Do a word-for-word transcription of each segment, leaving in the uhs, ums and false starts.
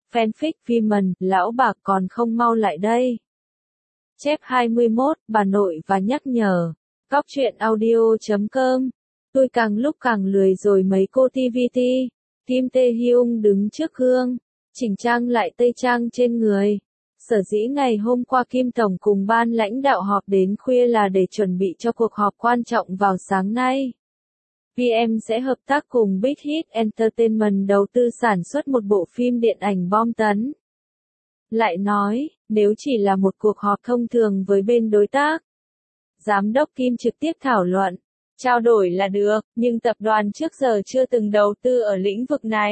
Fanfic Viman, lão bà còn không mau lại đây. Chép hai mươi mốt, bà nội và nhắc nhở. Góc truyện audio chấm com. Tôi càng lúc càng lười rồi mấy cô ti vi ti. Kim Tae Hyung đứng trước gương, chỉnh trang lại tây trang trên người. Sở dĩ ngày hôm qua Kim Tổng cùng ban lãnh đạo họp đến khuya là để chuẩn bị cho cuộc họp quan trọng vào sáng nay. vê em sẽ hợp tác cùng Big Hit Entertainment đầu tư sản xuất một bộ phim điện ảnh bom tấn. Lại nói, nếu chỉ là một cuộc họp thông thường với bên đối tác, Giám đốc Kim trực tiếp thảo luận, trao đổi là được, nhưng tập đoàn trước giờ chưa từng đầu tư ở lĩnh vực này.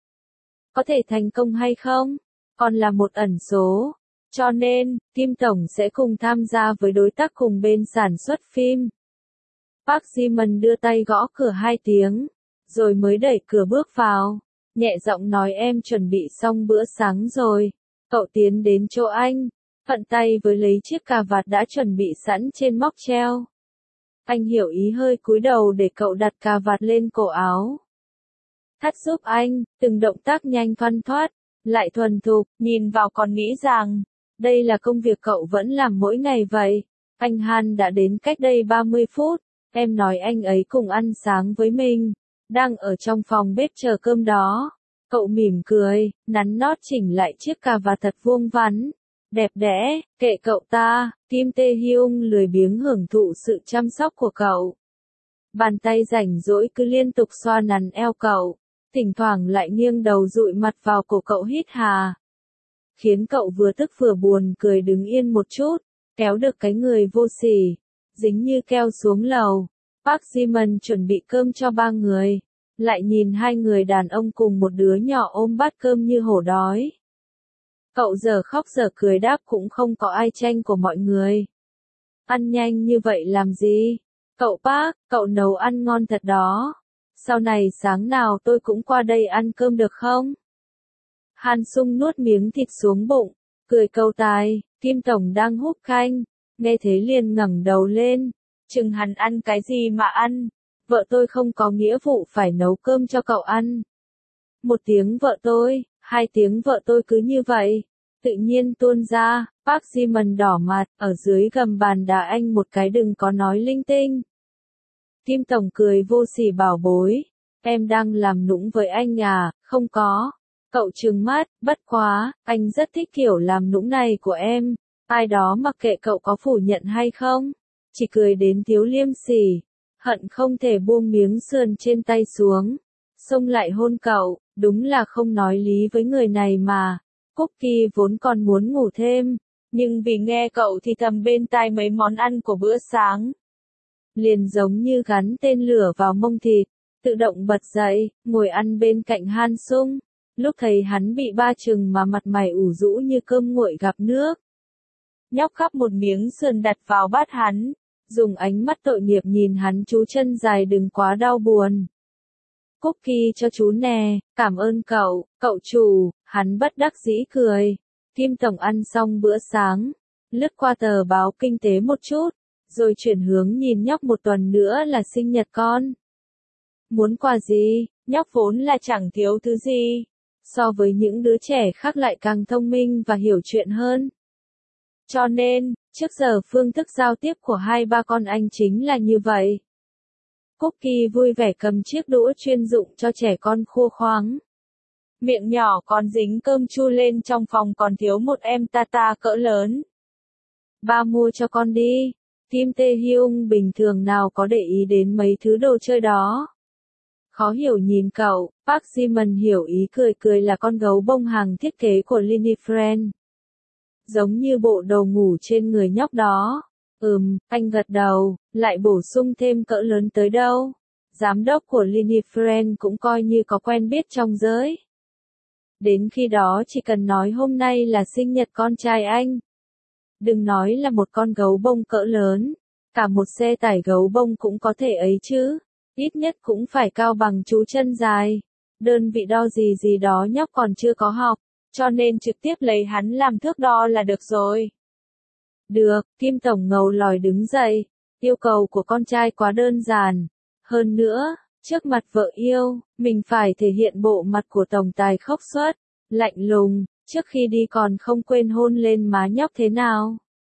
Có thể thành công hay không, còn là một ẩn số. Cho nên, Kim Tổng sẽ cùng tham gia với đối tác cùng bên sản xuất phim. Park Ji-man đưa tay gõ cửa hai tiếng, rồi mới đẩy cửa bước vào, nhẹ giọng nói em chuẩn bị xong bữa sáng rồi. Cậu tiến đến chỗ anh, thuận tay với lấy chiếc cà vạt đã chuẩn bị sẵn trên móc treo. Anh hiểu ý hơi cúi đầu để cậu đặt cà vạt lên cổ áo. Thắt giúp anh, từng động tác nhanh thoăn thoắt, lại thuần thục, nhìn vào còn nghĩ rằng, đây là công việc cậu vẫn làm mỗi ngày vậy. Anh Han đã đến cách đây ba mươi phút, em nói anh ấy cùng ăn sáng với mình, đang ở trong phòng bếp chờ cơm đó. Cậu mỉm cười, nắn nót chỉnh lại chiếc cà vạt thật vuông vắn, đẹp đẽ, kệ cậu ta. Kim Tae Hyung lười biếng hưởng thụ sự chăm sóc của cậu. Bàn tay rảnh rỗi cứ liên tục xoa nắn eo cậu, thỉnh thoảng lại nghiêng đầu dụi mặt vào cổ cậu hít hà. Khiến cậu vừa tức vừa buồn cười đứng yên một chút, kéo được cái người vô sỉ, dính như keo xuống lầu. Park Ji-man chuẩn bị cơm cho ba người, lại nhìn hai người đàn ông cùng một đứa nhỏ ôm bát cơm như hổ đói. Cậu giờ khóc giờ cười đáp cũng không có ai tranh của mọi người. Ăn nhanh như vậy làm gì? Cậu Park, cậu nấu ăn ngon thật đó. Sau này sáng nào tôi cũng qua đây ăn cơm được không? Han Sung nuốt miếng thịt xuống bụng, cười câu tài. Kim Tổng đang húp canh, nghe thế liền ngẩng đầu lên. Chừng hắn ăn cái gì mà ăn? Vợ tôi không có nghĩa vụ phải nấu cơm cho cậu ăn. Một tiếng vợ tôi, hai tiếng vợ tôi cứ như vậy, tự nhiên tuôn ra. Park Ji-man đỏ mặt, ở dưới gầm bàn đá anh một cái đừng có nói linh tinh. Kim Tổng cười vô sỉ bảo bối, em đang làm nũng với anh à? Không có. Cậu trừng mắt, bất quá, anh rất thích kiểu làm nũng này của em. Ai đó mặc kệ cậu có phủ nhận hay không, chỉ cười đến thiếu liêm sỉ, hận không thể buông miếng sườn trên tay xuống, xông lại hôn cậu. Đúng là không nói lý với người này mà. Cookie vốn còn muốn ngủ thêm, nhưng vì nghe cậu thì thầm bên tai mấy món ăn của bữa sáng, liền giống như gắn tên lửa vào mông thịt, tự động bật dậy, ngồi ăn bên cạnh Han Sung. Lúc thấy hắn bị ba chừng mà mặt mày ủ rũ như cơm nguội gặp nước. Nhóc khắp một miếng sườn đặt vào bát hắn, dùng ánh mắt tội nghiệp nhìn hắn, chú chân dài đừng quá đau buồn. Cookie cho chú nè, cảm ơn cậu, cậu chủ. Hắn bất đắc dĩ cười. Kim Tổng ăn xong bữa sáng, lướt qua tờ báo kinh tế một chút, rồi chuyển hướng nhìn nhóc một tuần nữa là sinh nhật con. Muốn quà gì? Nhóc vốn là chẳng thiếu thứ gì, so với những đứa trẻ khác lại càng thông minh và hiểu chuyện hơn. Cho nên, trước giờ phương thức giao tiếp của hai ba con anh chính là như vậy. Cookie vui vẻ cầm chiếc đũa chuyên dụng cho trẻ con khô khoáng. Miệng nhỏ còn dính cơm chua lên, trong phòng còn thiếu một em tata cỡ lớn. Ba mua cho con đi. Kim Tae Hyung bình thường nào có để ý đến mấy thứ đồ chơi đó. Khó hiểu nhìn cậu. Park Ji-man hiểu ý cười cười là con gấu bông hàng thiết kế của Lini Friend. Giống như bộ đồ ngủ trên người nhóc đó. Ừm, anh gật đầu, lại bổ sung thêm cỡ lớn tới đâu. Giám đốc của Lini Friend cũng coi như có quen biết trong giới. Đến khi đó chỉ cần nói hôm nay là sinh nhật con trai anh. Đừng nói là một con gấu bông cỡ lớn, cả một xe tải gấu bông cũng có thể ấy chứ. Ít nhất cũng phải cao bằng chú chân dài. Đơn vị đo gì gì đó nhóc còn chưa có học, cho nên trực tiếp lấy hắn làm thước đo là được rồi. Được, Kim Tổng ngầu lòi đứng dậy. Yêu cầu của con trai quá đơn giản. Hơn nữa, trước mặt vợ yêu, mình phải thể hiện bộ mặt của tổng tài khốc suất. lạnh lùng, trước khi đi còn không quên hôn lên má nhóc thế nào.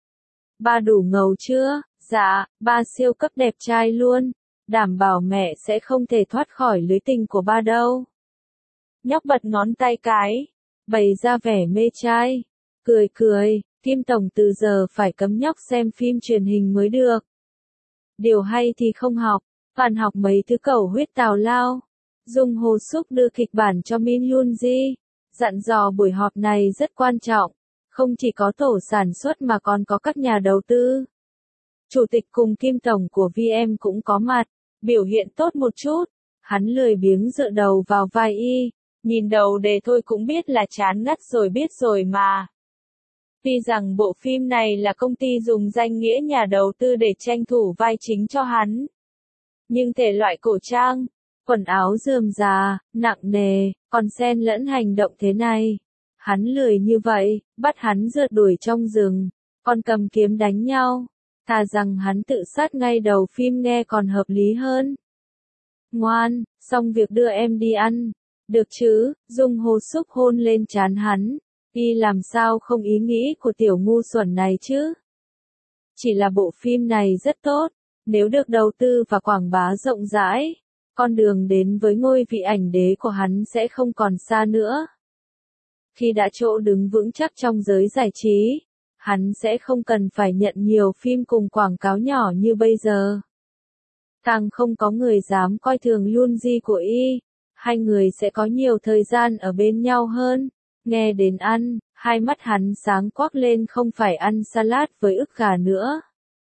Ba đủ ngầu chưa? Dạ, ba siêu cấp đẹp trai luôn, đảm bảo mẹ sẽ không thể thoát khỏi lưới tình của ba đâu. Nhóc bật ngón tay cái, bày ra vẻ mê trai, cười cười, Kim Tổng từ giờ phải cấm nhóc xem phim truyền hình mới được. Điều hay thì không học, toàn học mấy thứ cầu huyết tào lao. Dung Ho Suk đưa kịch bản cho Min Yoon Ji, dặn dò buổi họp này rất quan trọng, không chỉ có tổ sản xuất mà còn có các nhà đầu tư. Chủ tịch cùng Kim Tổng của vê em cũng có mặt, biểu hiện tốt một chút, hắn lười biếng dựa đầu vào vai y, nhìn đầu đề thôi cũng biết là chán ngắt rồi biết rồi mà. Tuy rằng bộ phim này là công ty dùng danh nghĩa nhà đầu tư để tranh thủ vai chính cho hắn, nhưng thể loại cổ trang, quần áo rườm rà, nặng nề, còn xen lẫn hành động thế này. Hắn lười như vậy, bắt hắn rượt đuổi trong rừng, còn cầm kiếm đánh nhau. Thà rằng hắn tự sát ngay đầu phim nghe còn hợp lý hơn. Ngoan, xong việc đưa em đi ăn. Được chứ, Dung Ho Suk hôn lên trán hắn. Y làm sao không ý nghĩ của tiểu ngu xuẩn này chứ? Chỉ là bộ phim này rất tốt, nếu được đầu tư và quảng bá rộng rãi, con đường đến với ngôi vị ảnh đế của hắn sẽ không còn xa nữa. Khi đã chỗ đứng vững chắc trong giới giải trí, hắn sẽ không cần phải nhận nhiều phim cùng quảng cáo nhỏ như bây giờ. Càng không có người dám coi thường Yoon Ji của y, hai người sẽ có nhiều thời gian ở bên nhau hơn. Nghe đến ăn, hai mắt hắn sáng quắc lên, không phải ăn salad với ức gà nữa.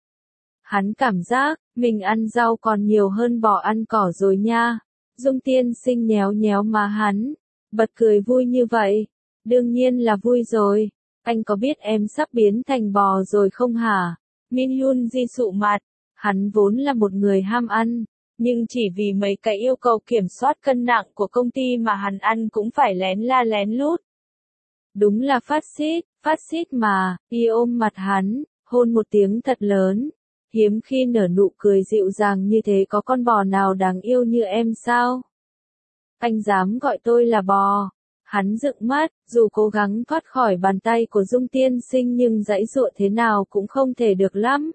Hắn cảm giác, mình ăn rau còn nhiều hơn bò ăn cỏ rồi nha. Dung Tiên Sinh nhéo nhéo má hắn, bật cười vui như vậy. Đương nhiên là vui rồi, anh có biết em sắp biến thành bò rồi không hả? Min Yoon Ji sụ mặt, hắn vốn là một người ham ăn, nhưng chỉ vì mấy cái yêu cầu kiểm soát cân nặng của công ty mà hắn ăn cũng phải lén la lén lút. Đúng là phát xít, phát xít mà, y ôm mặt hắn, hôn một tiếng thật lớn, hiếm khi nở nụ cười dịu dàng như thế, có con bò nào đáng yêu như em sao? Anh dám gọi tôi là bò? Hắn dựng mắt, dù cố gắng thoát khỏi bàn tay của Dung Tiên Sinh nhưng giãy giụa thế nào cũng không thể được lắm.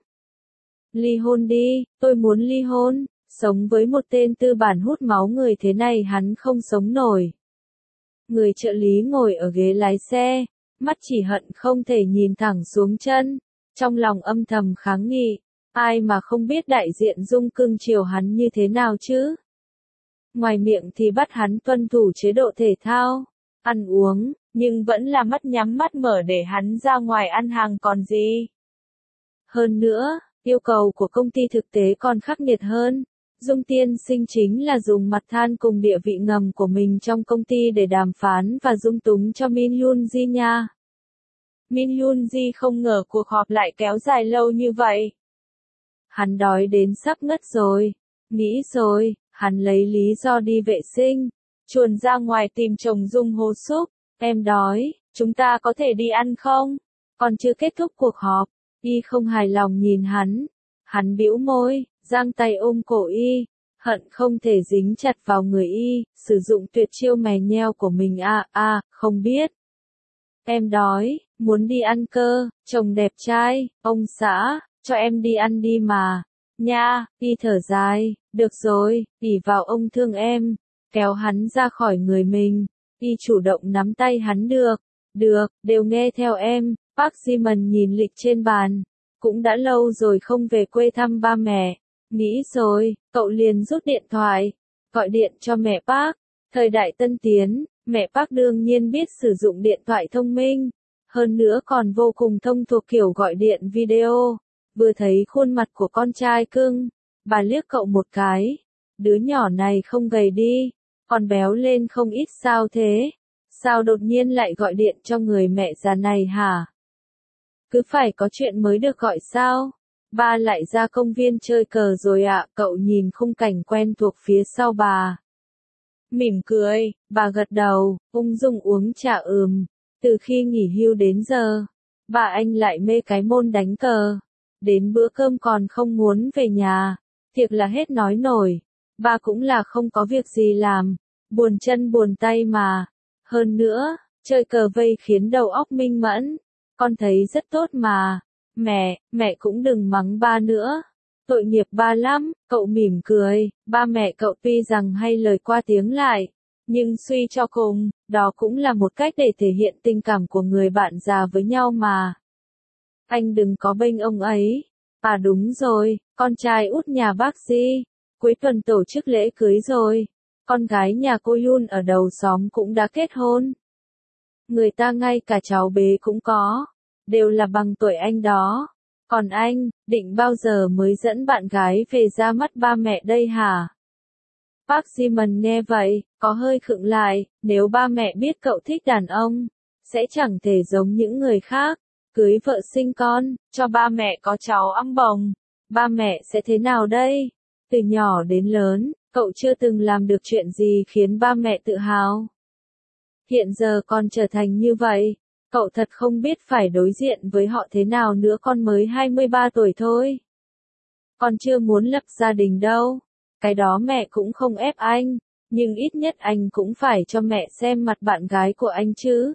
Ly hôn đi, tôi muốn ly hôn, sống với một tên tư bản hút máu người thế này hắn không sống nổi. Người trợ lý ngồi ở ghế lái xe, mắt chỉ hận không thể nhìn thẳng xuống chân, trong lòng âm thầm kháng nghị, ai mà không biết đại diện Dung cưng chiều hắn như thế nào chứ. Ngoài miệng thì bắt hắn tuân thủ chế độ thể thao, ăn uống, nhưng vẫn là mắt nhắm mắt mở để hắn ra ngoài ăn hàng còn gì. Hơn nữa, yêu cầu của công ty thực tế còn khắc nghiệt hơn. Dung Tiên Sinh chính là dùng mặt than cùng địa vị ngầm của mình trong công ty để đàm phán và dung túng cho Min Yoon Ji nha. Min Yoon Ji không ngờ cuộc họp lại kéo dài lâu như vậy. Hắn đói đến sắp ngất rồi. Nghĩ rồi, hắn lấy lý do đi vệ sinh, chuồn ra ngoài tìm chồng Dung Ho Suk. Em đói, chúng ta có thể đi ăn không? Còn chưa kết thúc cuộc họp, y không hài lòng nhìn hắn. Hắn bĩu môi, giang tay ôm cổ y, hận không thể dính chặt vào người y, sử dụng tuyệt chiêu mè nheo của mình. À, à, không biết. Em đói, muốn đi ăn cơ, chồng đẹp trai, ông xã, cho em đi ăn đi mà. Nha, y thở dài, được rồi, ỷ vào ông thương em, kéo hắn ra khỏi người mình, y chủ động nắm tay hắn. Được, được, đều nghe theo em. Park Ji-man nhìn lịch trên bàn, cũng đã lâu rồi không về quê thăm ba mẹ, nghĩ rồi, cậu liền rút điện thoại, gọi điện cho mẹ Park. Thời đại tân tiến, mẹ Park đương nhiên biết sử dụng điện thoại thông minh, hơn nữa còn vô cùng thông thuộc kiểu gọi điện video. Vừa thấy khuôn mặt của con trai cưng, bà liếc cậu một cái, đứa nhỏ này không gầy đi, còn béo lên không ít sao thế? Sao đột nhiên lại gọi điện cho người mẹ già này hả? Cứ phải có chuyện mới được gọi sao? Ba lại ra công viên chơi cờ rồi ạ. À? Cậu nhìn khung cảnh quen thuộc phía sau bà. Mỉm cười, bà gật đầu, ung dung uống trà. Ừm, từ khi nghỉ hưu đến giờ, bà anh lại mê cái môn đánh cờ. Đến bữa cơm còn không muốn về nhà, thiệt là hết nói nổi. Ba cũng là không có việc gì làm, buồn chân buồn tay mà. Hơn nữa, chơi cờ vây khiến đầu óc minh mẫn. Con thấy rất tốt mà. Mẹ, mẹ cũng đừng mắng ba nữa. Tội nghiệp ba lắm, cậu mỉm cười, ba mẹ cậu tuy rằng hay lời qua tiếng lại, nhưng suy cho cùng, đó cũng là một cách để thể hiện tình cảm của người bạn già với nhau mà. Anh đừng có bênh ông ấy. À đúng rồi, con trai út nhà bác Di, cuối tuần tổ chức lễ cưới rồi. Con gái nhà cô Yun ở đầu xóm cũng đã kết hôn. Người ta ngay cả cháu bế cũng có, đều là bằng tuổi anh đó. Còn anh, định bao giờ mới dẫn bạn gái về ra mắt ba mẹ đây hả? Park Ji-man nghe vậy, có hơi khựng lại, nếu ba mẹ biết cậu thích đàn ông, sẽ chẳng thể giống những người khác, cưới vợ sinh con, cho ba mẹ có cháu ẵm bồng. Ba mẹ sẽ thế nào đây? Từ nhỏ đến lớn, cậu chưa từng làm được chuyện gì khiến ba mẹ tự hào. Hiện giờ con trở thành như vậy, cậu thật không biết phải đối diện với họ thế nào nữa, con mới hai mươi ba tuổi thôi. Con chưa muốn lập gia đình đâu. Cái đó mẹ cũng không ép anh, nhưng ít nhất anh cũng phải cho mẹ xem mặt bạn gái của anh chứ.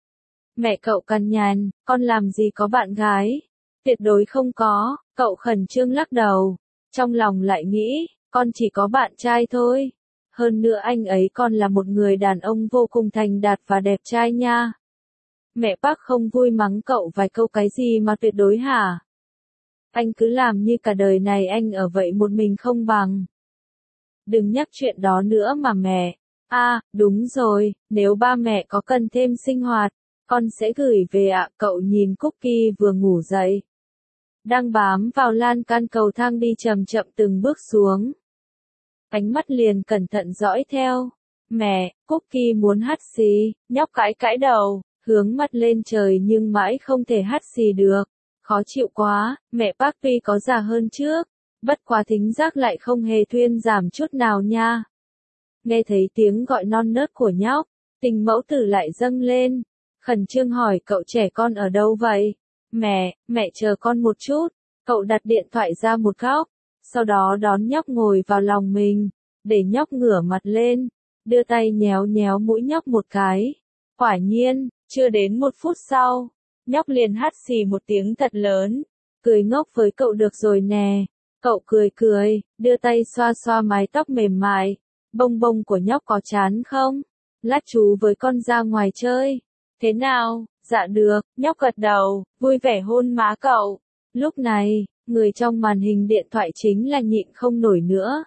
Mẹ cậu cằn nhằn, con làm gì có bạn gái? Tuyệt đối không có, cậu khẩn trương lắc đầu. Trong lòng lại nghĩ, con chỉ có bạn trai thôi. Hơn nữa anh ấy còn là một người đàn ông vô cùng thành đạt và đẹp trai nha. Mẹ Park không vui mắng cậu vài câu cái gì mà tuyệt đối hả? Anh cứ làm như cả đời này anh ở vậy một mình không bằng. Đừng nhắc chuyện đó nữa mà mẹ. À, đúng rồi, nếu ba mẹ có cần thêm sinh hoạt, con sẽ gửi về ạ. Cậu nhìn Cookie vừa ngủ dậy, đang bám vào lan can cầu thang đi chậm chậm từng bước xuống. Ánh mắt liền cẩn thận dõi theo. Mẹ, Cookie muốn hắt xì, nhóc cãi cãi đầu, hướng mặt lên trời nhưng mãi không thể hắt xì được. Khó chịu quá, mẹ Park tuy có già hơn trước, bất quá thính giác lại không hề thuyên giảm chút nào nha. Nghe thấy tiếng gọi non nớt của nhóc, tình mẫu tử lại dâng lên, khẩn trương hỏi cậu trẻ con ở đâu vậy? Mẹ, mẹ chờ con một chút. Cậu đặt điện thoại ra một góc, sau đó đón nhóc ngồi vào lòng mình, để nhóc ngửa mặt lên, đưa tay nhéo nhéo mũi nhóc một cái. Quả nhiên, chưa đến một phút sau, nhóc liền hắt xì một tiếng thật lớn, cười ngốc với cậu được rồi nè. Cậu cười cười, đưa tay xoa xoa mái tóc mềm mại. Bông bông của nhóc có chán không? Lát chú với con ra ngoài chơi. Thế nào? Dạ được, nhóc gật đầu, vui vẻ hôn má cậu. Lúc này, người trong màn hình điện thoại chính là nhịn không nổi nữa.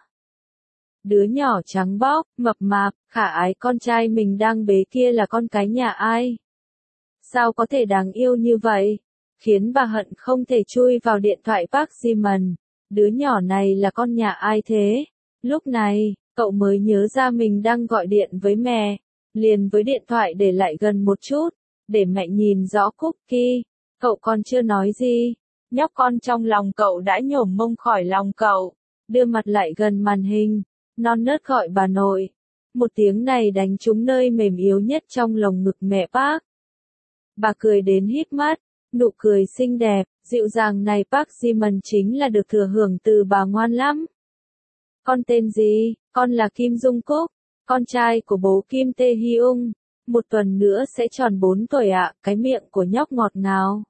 Đứa nhỏ trắng bóc, mập mạp, khả ái con trai mình đang bế kia là con cái nhà ai? Sao có thể đáng yêu như vậy? Khiến bà hận không thể chui vào điện thoại Park Ji-man. Đứa nhỏ này là con nhà ai thế? Lúc này, cậu mới nhớ ra mình đang gọi điện với mẹ. Liền với điện thoại để lại gần một chút, để mẹ nhìn rõ Cookie. Cậu còn chưa nói gì. Nhóc con trong lòng cậu đã nhổm mông khỏi lòng cậu. Đưa mặt lại gần màn hình. Non nớt gọi bà nội. Một tiếng này đánh trúng nơi mềm yếu nhất trong lồng ngực mẹ Park. Bà cười đến híp mắt. Nụ cười xinh đẹp, dịu dàng này Park Ji-man chính là được thừa hưởng từ bà ngoan lắm. Con tên gì? Con là Kim Dung Cúc, con trai của bố Kim Tae Hyung. Một tuần nữa sẽ tròn bốn tuổi ạ. Cái miệng của nhóc ngọt ngào.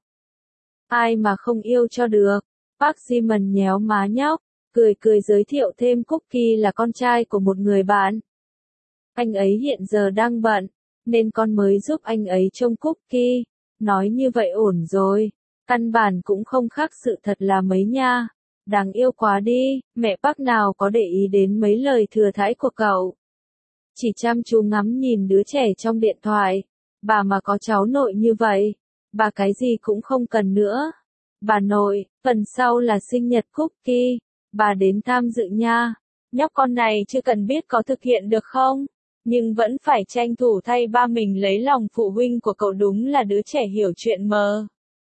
Ai mà không yêu cho được. Park Ji-man nhéo má nhóc, cười cười giới thiệu thêm Cookie là con trai của một người bạn. Anh ấy hiện giờ đang bận, nên con mới giúp anh ấy trông Cookie. Nói như vậy ổn rồi, căn bản cũng không khác sự thật là mấy nha. Đáng yêu quá đi, mẹ Park nào có để ý đến mấy lời thừa thãi của cậu. Chỉ chăm chú ngắm nhìn đứa trẻ trong điện thoại. Bà mà có cháu nội như vậy, bà cái gì cũng không cần nữa. Bà nội, phần sau là sinh nhật Cookie, bà đến tham dự nha. Nhóc con này chưa cần biết có thực hiện được không, nhưng vẫn phải tranh thủ thay ba mình lấy lòng phụ huynh của cậu, đúng là đứa trẻ hiểu chuyện mờ.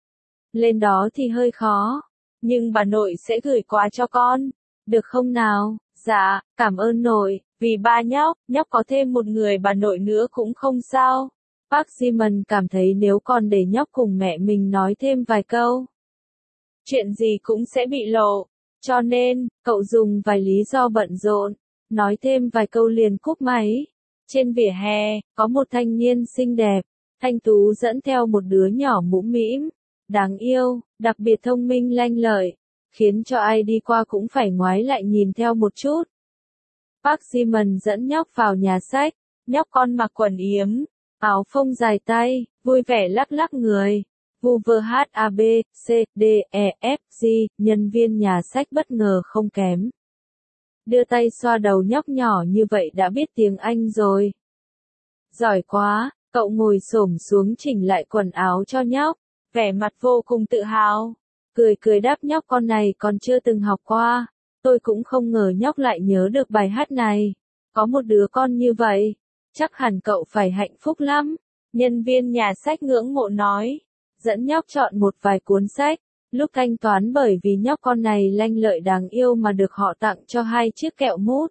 Lên đó thì hơi khó, nhưng bà nội sẽ gửi quà cho con, được không nào? Dạ, cảm ơn nội, vì ba nhóc, nhóc có thêm một người bà nội nữa cũng không sao. Park Ji-man cảm thấy nếu còn để nhóc cùng mẹ mình nói thêm vài câu, chuyện gì cũng sẽ bị lộ, cho nên, cậu dùng vài lý do bận rộn, nói thêm vài câu liền cúp máy. Trên vỉa hè, có một thanh niên xinh đẹp, Thanh Tú dẫn theo một đứa nhỏ mũm mĩm, đáng yêu, đặc biệt thông minh lanh lợi, khiến cho ai đi qua cũng phải ngoái lại nhìn theo một chút. Park Ji-man dẫn nhóc vào nhà sách, nhóc con mặc quần yếm, áo phông dài tay, vui vẻ lắc lắc người. Vu vơ hát a bê xê đê e ép giê, nhân viên nhà sách bất ngờ không kém. Đưa tay xoa đầu nhóc nhỏ như vậy đã biết tiếng Anh rồi. Giỏi quá, cậu ngồi xổm xuống chỉnh lại quần áo cho nhóc, vẻ mặt vô cùng tự hào. Cười cười đáp nhóc con này còn chưa từng học qua. Tôi cũng không ngờ nhóc lại nhớ được bài hát này. Có một đứa con như vậy, chắc hẳn cậu phải hạnh phúc lắm. Nhân viên nhà sách ngưỡng mộ nói, dẫn nhóc chọn một vài cuốn sách. Lúc thanh toán bởi vì nhóc con này lanh lợi đáng yêu mà được họ tặng cho hai chiếc kẹo mút.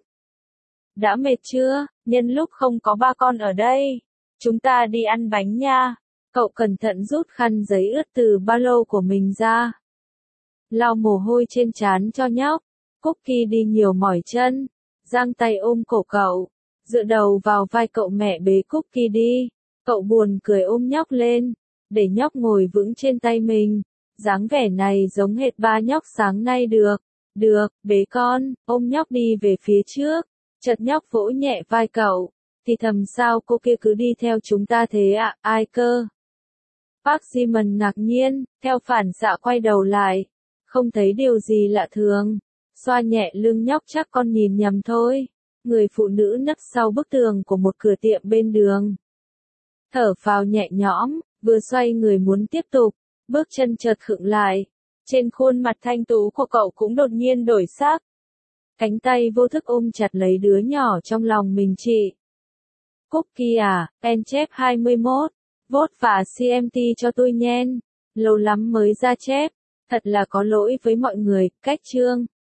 Đã mệt chưa, nhân lúc không có ba con ở đây, chúng ta đi ăn bánh nha. Cậu cẩn thận rút khăn giấy ướt từ ba lô của mình ra. Lau mồ hôi trên trán cho nhóc. Cookie đi nhiều mỏi chân, giang tay ôm cổ cậu, dựa đầu vào vai cậu mẹ bế Cookie đi. Cậu buồn cười ôm nhóc lên, để nhóc ngồi vững trên tay mình. Dáng vẻ này giống hệt ba nhóc sáng nay được. Được, bế con, ôm nhóc đi về phía trước. Chợt nhóc vỗ nhẹ vai cậu, thì thầm sao cô kia cứ đi theo chúng ta thế ạ, à? Ai cơ? Park Ji-man ngạc nhiên, theo phản xạ quay đầu lại, không thấy điều gì lạ thường. Xoa nhẹ lưng nhóc chắc con nhìn nhầm thôi. Người phụ nữ nấp sau bức tường của một cửa tiệm bên đường. Thở phào nhẹ nhõm, vừa xoay người muốn tiếp tục, bước chân chợt khựng lại. Trên khuôn mặt thanh tú của cậu cũng đột nhiên đổi sắc. Cánh tay vô thức ôm chặt lấy đứa nhỏ trong lòng mình chị. Cookie à, pen chép hai mươi mốt, vote và xê em tê cho tôi nhen. Lâu lắm mới ra chép, thật là có lỗi với mọi người, cách chương.